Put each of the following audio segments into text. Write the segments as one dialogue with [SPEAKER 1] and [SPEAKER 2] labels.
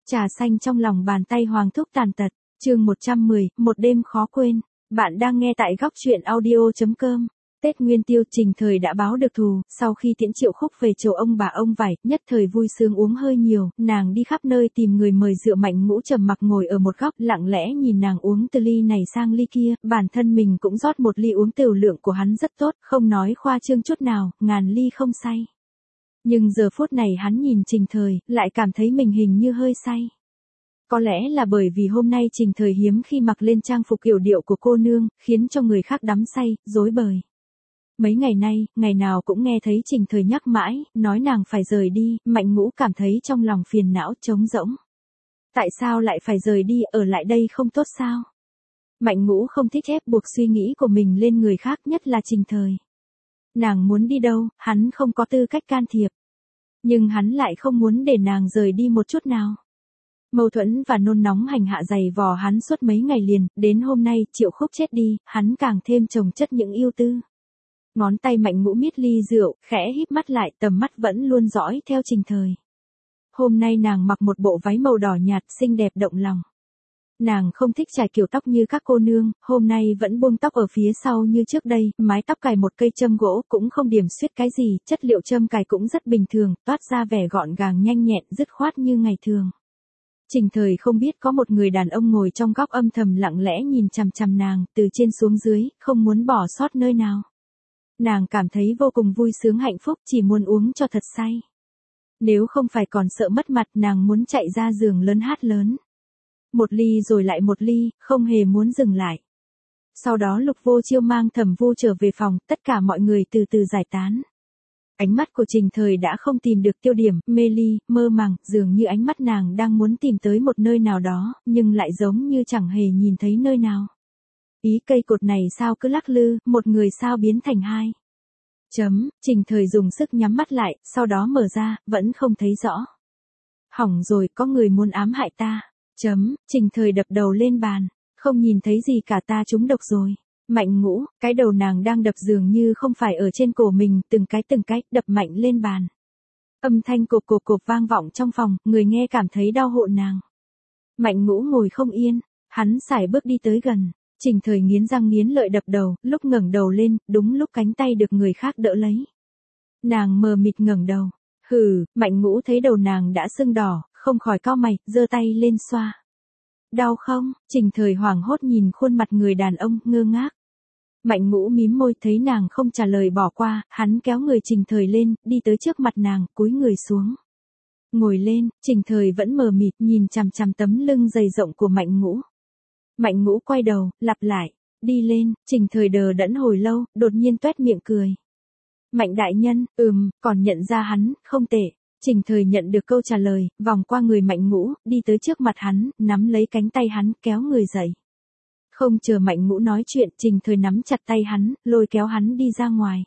[SPEAKER 1] Trà xanh trong lòng bàn tay Hoàng Thúc tàn tật, chương 110, một đêm khó quên. Bạn đang nghe tại góc truyện audio.com. Tết Nguyên Tiêu Trình Thời đã báo được thù, sau khi tiễn Triệu Khúc về chầu ông bà ông vải, nhất thời vui sướng uống hơi nhiều, nàng đi khắp nơi tìm người mời rượu. Mạnh Ngũ trầm mặc ngồi ở một góc, lặng lẽ nhìn nàng uống từ ly này sang ly kia, bản thân mình cũng rót một ly uống tiểu lượng của hắn rất tốt, không nói khoa trương chút nào, ngàn ly không say. Nhưng giờ phút này hắn nhìn Trình Thời, lại cảm thấy mình hình như hơi say. Có lẽ là bởi vì hôm nay Trình Thời hiếm khi mặc lên trang phục yểu điệu của cô nương, khiến cho người khác đắm say, rối bời. Mấy ngày nay, ngày nào cũng nghe thấy Trình Thời nhắc mãi, nói nàng phải rời đi, Mạnh Ngũ cảm thấy trong lòng phiền não trống rỗng. Tại sao lại phải rời đi, ở lại đây không tốt sao? Mạnh Ngũ không thích ép buộc suy nghĩ của mình lên người khác, nhất là Trình Thời. Nàng muốn đi đâu, hắn không có tư cách can thiệp. Nhưng hắn lại không muốn để nàng rời đi một chút nào. Mâu thuẫn và nôn nóng hành hạ dày vò hắn suốt mấy ngày liền, đến hôm nay Triệu Khúc chết đi, hắn càng thêm chồng chất những ưu tư. Ngón tay Mạnh Ngũ miết ly rượu, khẽ híp mắt lại, tầm mắt vẫn luôn dõi theo Trình Thời. Hôm nay nàng mặc một bộ váy màu đỏ nhạt, xinh đẹp động lòng. Nàng không thích trải kiểu tóc như các cô nương, hôm nay vẫn buông tóc ở phía sau như trước đây, mái tóc cài một cây châm gỗ, cũng không điểm xuyết cái gì, chất liệu châm cài cũng rất bình thường, toát ra vẻ gọn gàng nhanh nhẹn, dứt khoát như ngày thường. Trình Thời không biết có một người đàn ông ngồi trong góc âm thầm lặng lẽ nhìn chằm chằm nàng, từ trên xuống dưới, không muốn bỏ sót nơi nào. Nàng cảm thấy vô cùng vui sướng hạnh phúc, chỉ muốn uống cho thật say. Nếu không phải còn sợ mất mặt, nàng muốn chạy ra giường lớn hát lớn. Một ly rồi lại một ly, không hề muốn dừng lại. Sau đó Lục Vô Chiêu mang Thẩm Vu trở về phòng, tất cả mọi người từ từ giải tán. Ánh mắt của Trình Thời đã không tìm được tiêu điểm, mê ly, mơ màng, dường như ánh mắt nàng đang muốn tìm tới một nơi nào đó, nhưng lại giống như chẳng hề nhìn thấy nơi nào. Ý cây cột này sao cứ lắc lư, một người sao biến thành hai. Trình Thời dùng sức nhắm mắt lại, sau đó mở ra, vẫn không thấy rõ. Hỏng rồi, có người muốn ám hại ta. Trình Thời đập đầu lên bàn, không nhìn thấy gì cả, ta trúng độc rồi. Mạnh Ngũ, cái đầu nàng đang đập dường như không phải ở trên cổ mình, từng cái, đập mạnh lên bàn. Âm thanh cộp cộp cộp vang vọng trong phòng, người nghe cảm thấy đau hộ nàng. Mạnh Ngũ ngồi không yên, hắn sải bước đi tới gần. Trình Thời nghiến răng nghiến lợi đập đầu, lúc ngẩng đầu lên, đúng lúc cánh tay được người khác đỡ lấy. Nàng mờ mịt ngẩng đầu. Mạnh Ngũ thấy đầu nàng đã sưng đỏ, không khỏi cau mày, giơ tay lên xoa. Đau không? Trình Thời hoảng hốt nhìn khuôn mặt người đàn ông, ngơ ngác. Mạnh Ngũ mím môi, thấy nàng không trả lời bỏ qua, hắn kéo người Trình Thời lên, đi tới trước mặt nàng, cúi người xuống. Ngồi lên, Trình Thời vẫn mờ mịt nhìn chằm chằm tấm lưng dày rộng của Mạnh Ngũ. Mạnh Ngũ quay đầu, lặp lại, đi lên. Trình Thời đờ đẫn hồi lâu, đột nhiên toét miệng cười. Mạnh đại nhân, còn nhận ra hắn, không tệ. Trình Thời nhận được câu trả lời, vòng qua người Mạnh Ngũ, đi tới trước mặt hắn, nắm lấy cánh tay hắn, kéo người dậy. Không chờ Mạnh Ngũ nói chuyện, Trình Thời nắm chặt tay hắn, lôi kéo hắn đi ra ngoài.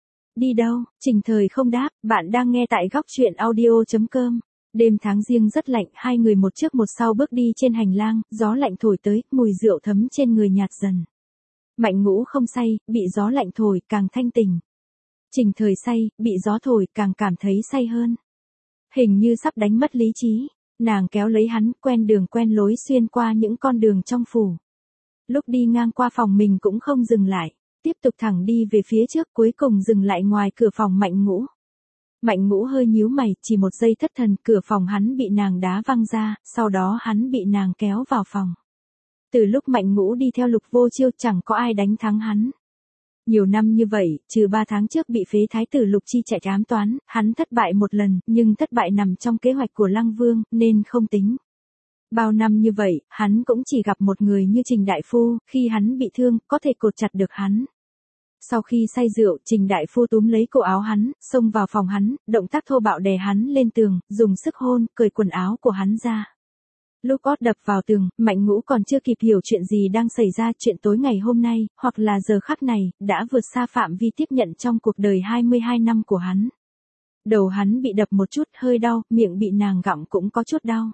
[SPEAKER 1] Đi đâu? Trình Thời không đáp, bạn đang nghe tại góc truyện audio.com. Đêm tháng giêng rất lạnh, hai người một trước một sau bước đi trên hành lang, gió lạnh thổi tới, mùi rượu thấm trên người nhạt dần. Mạnh Ngũ không say, bị gió lạnh thổi, càng thanh tỉnh. Trình Thời say, bị gió thổi, càng cảm thấy say hơn. Hình như sắp đánh mất lý trí, nàng kéo lấy hắn, quen đường quen lối xuyên qua những con đường trong phủ. Lúc đi ngang qua phòng mình cũng không dừng lại, tiếp tục thẳng đi về phía trước, cuối cùng dừng lại ngoài cửa phòng Mạnh Ngũ. Mạnh Ngũ hơi nhíu mày, chỉ một giây thất thần, cửa phòng hắn bị nàng đá văng ra, sau đó hắn bị nàng kéo vào phòng. Từ lúc Mạnh Ngũ đi theo Lục Vô Chiêu, chẳng có ai đánh thắng hắn. Nhiều năm như vậy, trừ 3 tháng trước bị phế thái tử Lục Chi chạy ám toán, hắn thất bại một lần, nhưng thất bại nằm trong kế hoạch của Lăng Vương, nên không tính. Bao năm như vậy, hắn cũng chỉ gặp một người như Trình Đại Phu, khi hắn bị thương, có thể cột chặt được hắn. Sau khi say rượu, Trình Đại Phu túm lấy cổ áo hắn, xông vào phòng hắn, động tác thô bạo đè hắn lên tường, dùng sức hôn, cởi quần áo của hắn ra. Lúc ót đập vào tường, Mạnh Ngũ còn chưa kịp hiểu chuyện gì đang xảy ra, chuyện tối ngày hôm nay, hoặc là giờ khắc này, đã vượt xa phạm vi tiếp nhận trong cuộc đời 22 năm của hắn. Đầu hắn bị đập một chút, hơi đau, miệng bị nàng gặm cũng có chút đau.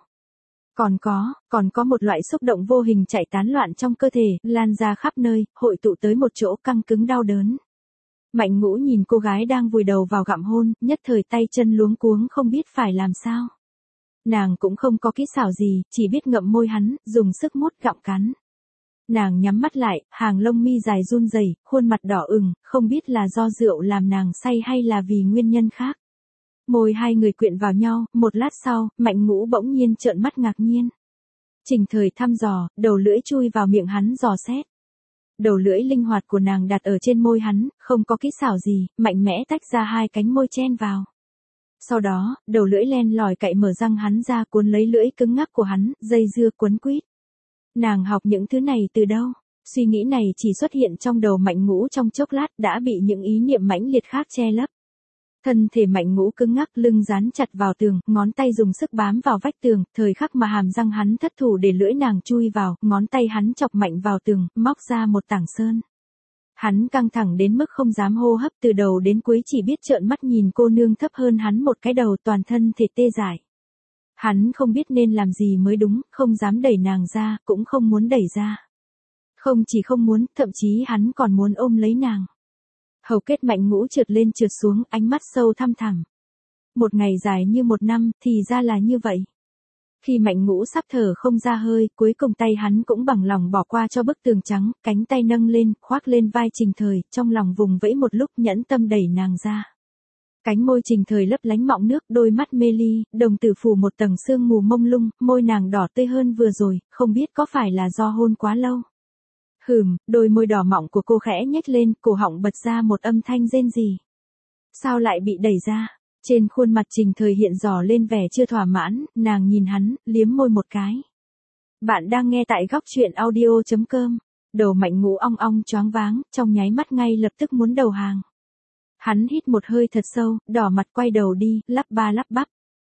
[SPEAKER 1] Còn có một loại xúc động vô hình chạy tán loạn trong cơ thể, lan ra khắp nơi, hội tụ tới một chỗ căng cứng đau đớn. Mạnh Ngũ nhìn cô gái đang vùi đầu vào gặm hôn, nhất thời tay chân luống cuống không biết phải làm sao. Nàng cũng không có kỹ xảo gì, chỉ biết ngậm môi hắn, dùng sức mút gặm cắn. Nàng nhắm mắt lại, hàng lông mi dài run rẩy, khuôn mặt đỏ ửng, không biết là do rượu làm nàng say hay là vì nguyên nhân khác. Môi hai người quyện vào nhau, một lát sau, Mạnh Ngũ bỗng nhiên trợn mắt ngạc nhiên. Trình Thời thăm dò, đầu lưỡi chui vào miệng hắn dò xét. Đầu lưỡi linh hoạt của nàng đặt ở trên môi hắn, không có kỹ xảo gì, mạnh mẽ tách ra hai cánh môi chen vào. Sau đó, đầu lưỡi len lỏi cậy mở răng hắn ra cuốn lấy lưỡi cứng ngắc của hắn, dây dưa quấn quýt. Nàng học những thứ này từ đâu? Suy nghĩ này chỉ xuất hiện trong đầu Mạnh Ngũ trong chốc lát đã bị những ý niệm mãnh liệt khác che lấp. Thân thể Mạnh Ngũ cứng ngắc, lưng dán chặt vào tường, ngón tay dùng sức bám vào vách tường, thời khắc mà hàm răng hắn thất thủ để lưỡi nàng chui vào, ngón tay hắn chọc mạnh vào tường, móc ra một tảng sơn. Hắn căng thẳng đến mức không dám hô hấp, từ đầu đến cuối chỉ biết trợn mắt nhìn cô nương thấp hơn hắn một cái đầu, toàn thân thể tê dại. Hắn không biết nên làm gì mới đúng, không dám đẩy nàng ra, cũng không muốn đẩy ra. Không chỉ không muốn, thậm chí hắn còn muốn ôm lấy nàng. Hầu kết Mạnh Ngũ trượt lên trượt xuống, ánh mắt sâu thăm thẳm. Một ngày dài như một năm, thì ra là như vậy. Khi Mạnh Ngũ sắp thở không ra hơi, cuối cùng tay hắn cũng bằng lòng bỏ qua cho bức tường trắng, cánh tay nâng lên, khoác lên vai Trình Thời, trong lòng vùng vẫy một lúc nhẫn tâm đẩy nàng ra. Cánh môi Trình Thời lấp lánh mọng nước, đôi mắt mê ly, đồng tử phủ một tầng sương mù mông lung, môi nàng đỏ tươi hơn vừa rồi, không biết có phải là do hôn quá lâu. Đôi môi đỏ mọng của cô khẽ nhếch lên, cổ họng bật ra một âm thanh rên rỉ. Sao lại bị đẩy ra? Trên khuôn mặt Trình Thời hiện rõ lên vẻ chưa thỏa mãn, nàng nhìn hắn, liếm môi một cái. Bạn đang nghe tại góc truyện audio.com. Đầu Mạnh Ngũ ong ong choáng váng, trong nháy mắt ngay lập tức muốn đầu hàng. Hắn hít một hơi thật sâu, đỏ mặt quay đầu đi, lắp ba lắp bắp.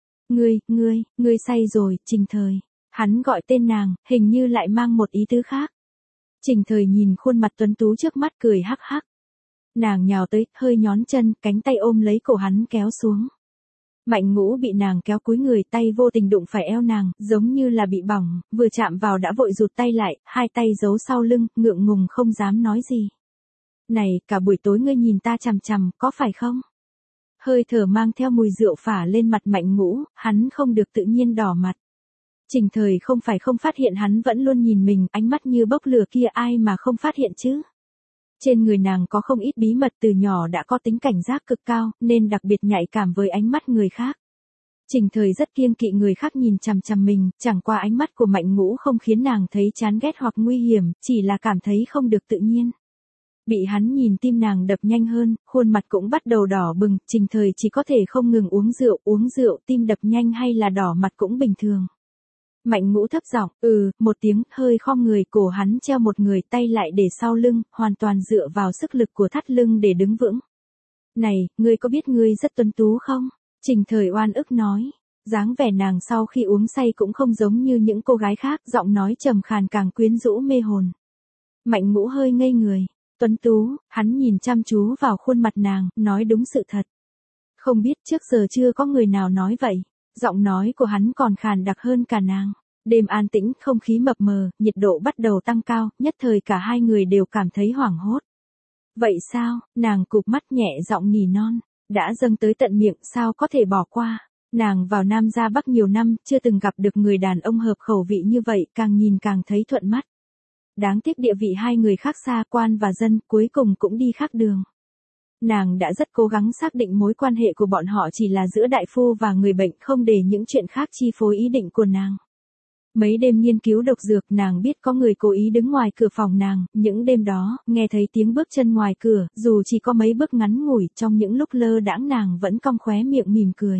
[SPEAKER 1] Ngươi say rồi, Trình Thời. Hắn gọi tên nàng, hình như lại mang một ý tứ khác. Trình Thời nhìn khuôn mặt tuấn tú trước mắt cười hắc hắc. Nàng nhào tới, hơi nhón chân, cánh tay ôm lấy cổ hắn kéo xuống. Mạnh Ngũ bị nàng kéo cúi người, tay vô tình đụng phải eo nàng, giống như là bị bỏng, vừa chạm vào đã vội rụt tay lại, hai tay giấu sau lưng, ngượng ngùng không dám nói gì. Này, cả buổi tối ngươi nhìn ta chằm chằm, có phải không? Hơi thở mang theo mùi rượu phả lên mặt Mạnh Ngũ, hắn không được tự nhiên đỏ mặt. Trình Thời không phải không phát hiện hắn vẫn luôn nhìn mình, ánh mắt như bốc lửa kia ai mà không phát hiện chứ. Trên người nàng có không ít bí mật, từ nhỏ đã có tính cảnh giác cực cao, nên đặc biệt nhạy cảm với ánh mắt người khác. Trình Thời rất kiêng kỵ người khác nhìn chằm chằm mình, chẳng qua ánh mắt của Mạnh Ngũ không khiến nàng thấy chán ghét hoặc nguy hiểm, chỉ là cảm thấy không được tự nhiên. Bị hắn nhìn tim nàng đập nhanh hơn, khuôn mặt cũng bắt đầu đỏ bừng, Trình Thời chỉ có thể không ngừng uống rượu, tim đập nhanh hay là đỏ mặt cũng bình thường. Mạnh Ngũ thấp giọng, một tiếng, hơi khom người, cổ hắn treo một người, tay lại để sau lưng, hoàn toàn dựa vào sức lực của thắt lưng để đứng vững. Này, ngươi có biết ngươi rất tuấn tú không? Trình Thời oan ức nói. Dáng vẻ nàng sau khi uống say cũng không giống như những cô gái khác, giọng nói trầm khàn càng quyến rũ mê hồn. Mạnh Ngũ hơi ngây người. Tuấn tú, hắn nhìn chăm chú vào khuôn mặt nàng, nói đúng sự thật. Không biết trước giờ chưa có người nào nói vậy. Giọng nói của hắn còn khàn đặc hơn cả nàng. Đêm an tĩnh, không khí mập mờ, nhiệt độ bắt đầu tăng cao, nhất thời cả hai người đều cảm thấy hoảng hốt. Vậy sao? Nàng cụp mắt nhẹ giọng nỉ non. Đã dâng tới tận miệng, sao có thể bỏ qua? Nàng vào Nam ra Bắc nhiều năm, chưa từng gặp được người đàn ông hợp khẩu vị như vậy, càng nhìn càng thấy thuận mắt. Đáng tiếc địa vị hai người khác xa, quan và dân, cuối cùng cũng đi khác đường. Nàng đã rất cố gắng xác định mối quan hệ của bọn họ chỉ là giữa đại phu và người bệnh, không để những chuyện khác chi phối ý định của nàng. Mấy đêm nghiên cứu độc dược, nàng biết có người cố ý đứng ngoài cửa phòng nàng, những đêm đó, nghe thấy tiếng bước chân ngoài cửa, dù chỉ có mấy bước ngắn ngủi, trong những lúc lơ đãng nàng vẫn cong khóe miệng mỉm cười.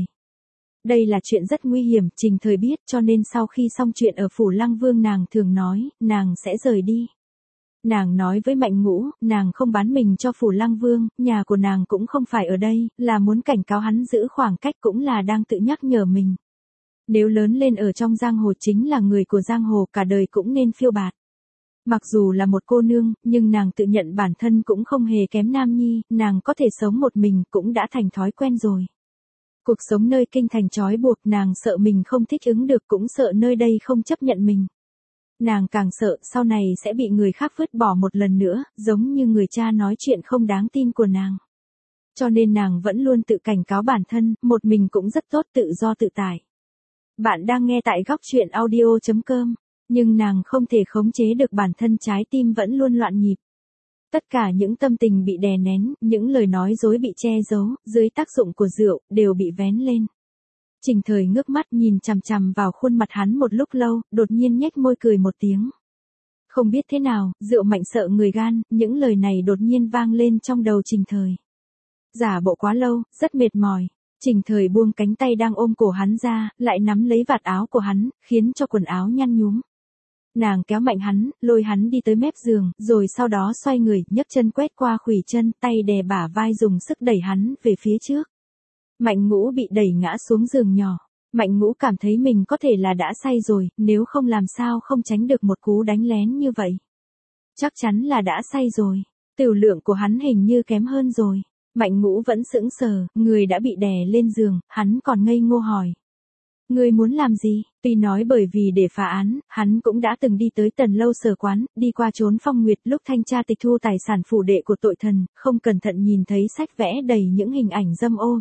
[SPEAKER 1] Đây là chuyện rất nguy hiểm, Trình Thời biết, cho nên sau khi xong chuyện ở Phủ Lăng Vương nàng thường nói, nàng sẽ rời đi. Nàng nói với Mạnh Ngũ, nàng không bán mình cho Phủ Lăng Vương, nhà của nàng cũng không phải ở đây, là muốn cảnh cáo hắn giữ khoảng cách, cũng là đang tự nhắc nhở mình. Nếu lớn lên ở trong giang hồ chính là người của giang hồ, cả đời cũng nên phiêu bạt. Mặc dù là một cô nương, nhưng nàng tự nhận bản thân cũng không hề kém Nam Nhi, nàng có thể sống một mình cũng đã thành thói quen rồi. Cuộc sống nơi kinh thành trói buộc, nàng sợ mình không thích ứng được, cũng sợ nơi đây không chấp nhận mình. Nàng càng sợ sau này sẽ bị người khác vứt bỏ một lần nữa, giống như người cha nói chuyện không đáng tin của nàng. Cho nên nàng vẫn luôn tự cảnh cáo bản thân, một mình cũng rất tốt, tự do tự tại. Bạn đang nghe tại góc truyện audio.com, nhưng nàng không thể khống chế được bản thân, trái tim vẫn luôn loạn nhịp. Tất cả những tâm tình bị đè nén, những lời nói dối bị che giấu, dưới tác dụng của rượu, đều bị vén lên. Trình Thời ngước mắt nhìn chằm chằm vào khuôn mặt hắn một lúc lâu, đột nhiên nhếch môi cười một tiếng. Không biết thế nào, rượu mạnh sợ người gan, những lời này đột nhiên vang lên trong đầu Trình Thời. Giả bộ quá lâu, rất mệt mỏi. Trình Thời buông cánh tay đang ôm cổ hắn ra, lại nắm lấy vạt áo của hắn, khiến cho quần áo nhăn nhúm. Nàng kéo mạnh hắn, lôi hắn đi tới mép giường, rồi sau đó xoay người, nhấc chân quét qua khuỷu chân, tay đè bả vai dùng sức đẩy hắn về phía trước. Mạnh Ngũ bị đẩy ngã xuống giường nhỏ. Mạnh Ngũ cảm thấy mình có thể là đã say rồi, nếu không làm sao không tránh được một cú đánh lén như vậy. Chắc chắn là đã say rồi. Tửu lượng của hắn hình như kém hơn rồi. Mạnh Ngũ vẫn sững sờ, người đã bị đè lên giường, hắn còn ngây ngô hỏi. Ngươi muốn làm gì? Tuy nói bởi vì để phá án, hắn cũng đã từng đi tới Tần Lâu Sở quán, đi qua trốn Phong Nguyệt lúc thanh tra tịch thu tài sản phủ đệ của tội thần, không cẩn thận nhìn thấy sách vẽ đầy những hình ảnh dâm ô,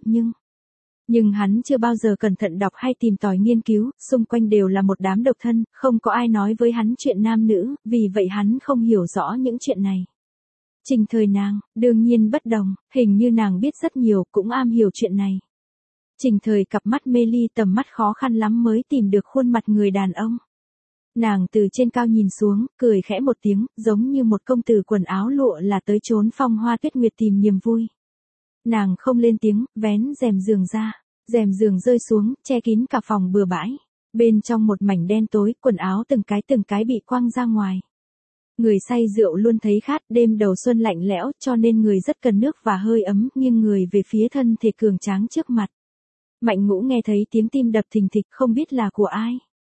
[SPEAKER 1] nhưng hắn chưa bao giờ cẩn thận đọc hay tìm tòi nghiên cứu, xung quanh đều là một đám độc thân, không có ai nói với hắn chuyện nam nữ, vì vậy hắn không hiểu rõ những chuyện này. Trình Thời nàng, đương nhiên bất đồng, hình như nàng biết rất nhiều, cũng am hiểu chuyện này. Trình Thời cặp mắt mê ly, tầm mắt khó khăn lắm mới tìm được khuôn mặt người đàn ông. Nàng từ trên cao nhìn xuống, cười khẽ một tiếng, giống như một công tử quần áo lụa là tới trốn Phong Hoa Tuyết Nguyệt tìm niềm vui. Nàng không lên tiếng, vén rèm giường ra. Rèm giường rơi xuống, che kín cả phòng bừa bãi. Bên trong một mảnh đen tối, quần áo từng cái bị quăng ra ngoài. Người say rượu luôn thấy khát, đêm đầu xuân lạnh lẽo, cho nên người rất cần nước và hơi ấm, nghiêng người về phía thân thể cường tráng trước mặt. Mạnh Ngũ nghe thấy tiếng tim đập thình thịch, không biết là của ai.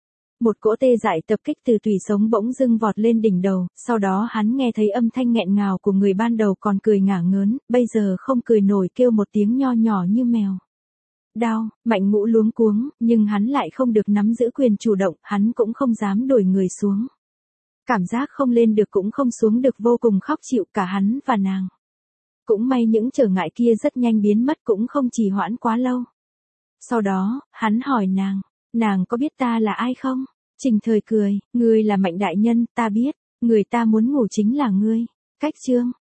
[SPEAKER 1] Một cỗ tê dại tập kích từ tủy sống bỗng dưng vọt lên đỉnh đầu, sau đó hắn nghe thấy âm thanh nghẹn ngào của người ban đầu còn cười ngả ngớn, bây giờ không cười nổi, kêu một tiếng nho nhỏ như mèo. Đau, Mạnh Ngũ luống cuống, nhưng hắn lại không được nắm giữ quyền chủ động, hắn cũng không dám đuổi người xuống. Cảm giác không lên được cũng không xuống được vô cùng khó chịu, cả hắn và nàng. Cũng may những trở ngại kia rất nhanh biến mất, cũng không trì hoãn quá lâu. Sau đó, hắn hỏi nàng có biết ta là ai không? Trình Thời cười, ngươi là Mạnh đại nhân, ta biết, người ta muốn ngủ chính là ngươi. Cách chương,